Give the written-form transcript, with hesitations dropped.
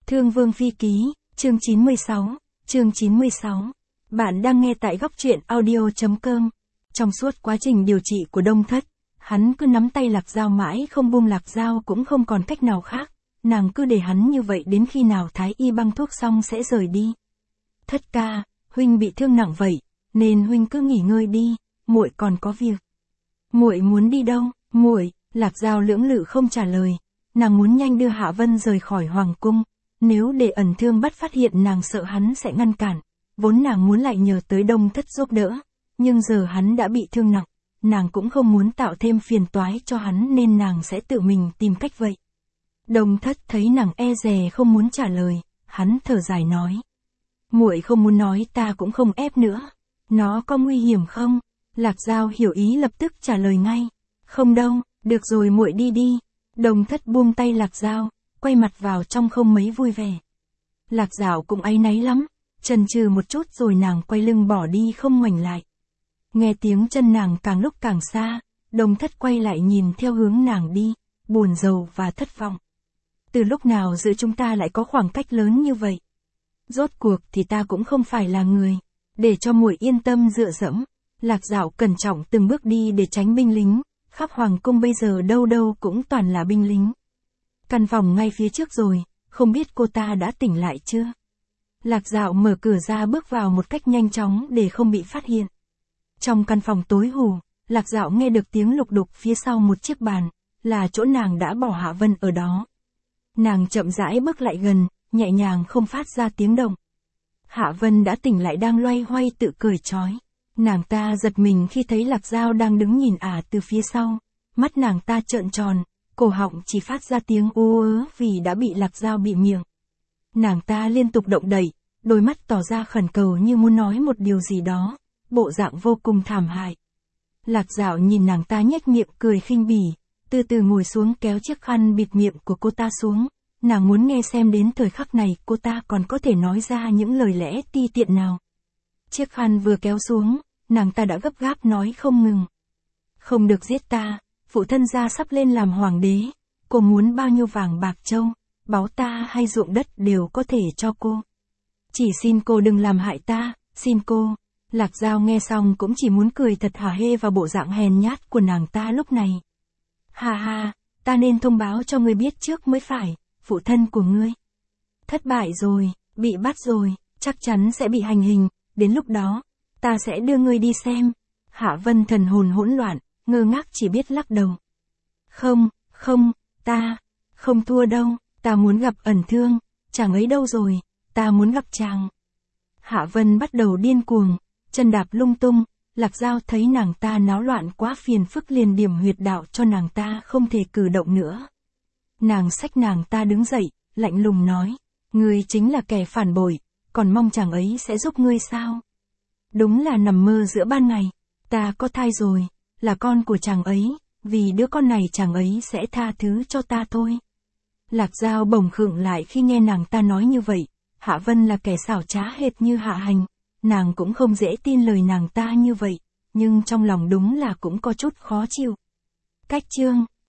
Thương Vương Phi Ký, chương 96. Bạn đang nghe tại góc truyện audio.com. Trong suốt quá trình điều trị của Đông Thất, hắn cứ nắm tay Lạc Dao mãi không buông. Lạc Dao cũng không còn cách nào khác, nàng cứ để hắn như vậy đến khi nào thái y băng thuốc xong sẽ rời đi. Thất ca, huynh bị thương nặng vậy, nên huynh cứ nghỉ ngơi đi, muội còn có việc. Muội muốn đi đâu? Muội, Lạc Dao lưỡng lự không trả lời, nàng muốn nhanh đưa Hạ Vân rời khỏi hoàng cung. Nếu để ẩn thương bắt phát hiện nàng sợ hắn sẽ ngăn cản, vốn nàng muốn lại nhờ tới Đông Thất giúp đỡ, nhưng giờ hắn đã bị thương nặng, nàng cũng không muốn tạo thêm phiền toái cho hắn nên nàng sẽ tự mình tìm cách vậy. Đông Thất thấy nàng e dè không muốn trả lời, hắn thở dài nói. Muội không muốn nói ta cũng không ép nữa. Nó có nguy hiểm không? Lạc Dao hiểu ý lập tức trả lời ngay. Không đâu, được rồi muội đi đi. Đông Thất buông tay Lạc Dao, quay mặt vào trong không mấy vui vẻ. Lạc Dao cũng áy náy lắm, chần chừ một chút rồi nàng quay lưng bỏ đi không ngoảnh lại. Nghe tiếng chân nàng càng lúc càng xa, Đông Thất quay lại nhìn theo hướng nàng đi, buồn rầu và thất vọng. Từ lúc nào giữa chúng ta lại có khoảng cách lớn như vậy? Rốt cuộc thì ta cũng không phải là người để cho muội yên tâm dựa dẫm. Lạc Dao cẩn trọng từng bước đi để tránh binh lính, khắp hoàng cung bây giờ đâu đâu cũng toàn là binh lính. Căn phòng ngay phía trước rồi, không biết cô ta đã tỉnh lại chưa? Lạc Dao mở cửa ra bước vào một cách nhanh chóng để không bị phát hiện. Trong căn phòng tối hù, Lạc Dao nghe được tiếng lục đục phía sau một chiếc bàn, là chỗ nàng đã bỏ Hạ Vân ở đó. Nàng chậm rãi bước lại gần, nhẹ nhàng không phát ra tiếng động. Hạ Vân đã tỉnh lại đang loay hoay tự cởi trói. Nàng ta giật mình khi thấy Lạc Dao đang đứng nhìn từ phía sau. Mắt nàng ta trợn tròn, cổ họng chỉ phát ra tiếng ú ớ vì đã bị Lạc Dao bịt miệng. Nàng ta liên tục động đậy, đôi mắt tỏ ra khẩn cầu như muốn nói một điều gì đó, bộ dạng vô cùng thảm hại. Lạc Dao nhìn nàng ta nhếch miệng cười khinh bỉ, từ từ ngồi xuống kéo chiếc khăn bịt miệng của cô ta xuống. Nàng muốn nghe xem đến thời khắc này cô ta còn có thể nói ra những lời lẽ ti tiện nào. Chiếc khăn vừa kéo xuống, nàng ta đã gấp gáp nói không ngừng. Không được giết ta, phụ thân gia sắp lên làm hoàng đế, cô muốn bao nhiêu vàng bạc châu, báu ta hay ruộng đất đều có thể cho cô. Chỉ xin cô đừng làm hại ta, xin cô. Lạc Dao nghe xong cũng chỉ muốn cười thật hả hê vào bộ dạng hèn nhát của nàng ta lúc này. Ha ha, ta nên thông báo cho ngươi biết trước mới phải. Phụ thân của ngươi thất bại rồi, bị bắt rồi, chắc chắn sẽ bị hành hình, đến lúc đó, ta sẽ đưa ngươi đi xem. Hạ Vân thần hồn hỗn loạn, ngơ ngác chỉ biết lắc đầu. Không, ta không thua đâu, ta muốn gặp ẩn thương, chàng ấy đâu rồi, ta muốn gặp chàng. Hạ Vân bắt đầu điên cuồng, chân đạp lung tung, Lạc Dao thấy nàng ta náo loạn quá phiền phức liền điểm huyệt đạo cho nàng ta không thể cử động nữa. Nàng xách nàng ta đứng dậy, lạnh lùng nói, ngươi chính là kẻ phản bội, còn mong chàng ấy sẽ giúp ngươi sao? Đúng là nằm mơ giữa ban ngày, ta có thai rồi, là con của chàng ấy, vì đứa con này chàng ấy sẽ tha thứ cho ta thôi. Lạc Dao bỗng khựng lại khi nghe nàng ta nói như vậy, Hạ Vân là kẻ xảo trá hệt như Hạ Hành, nàng cũng không dễ tin lời nàng ta như vậy, nhưng trong lòng đúng là cũng có chút khó chịu. Cách chương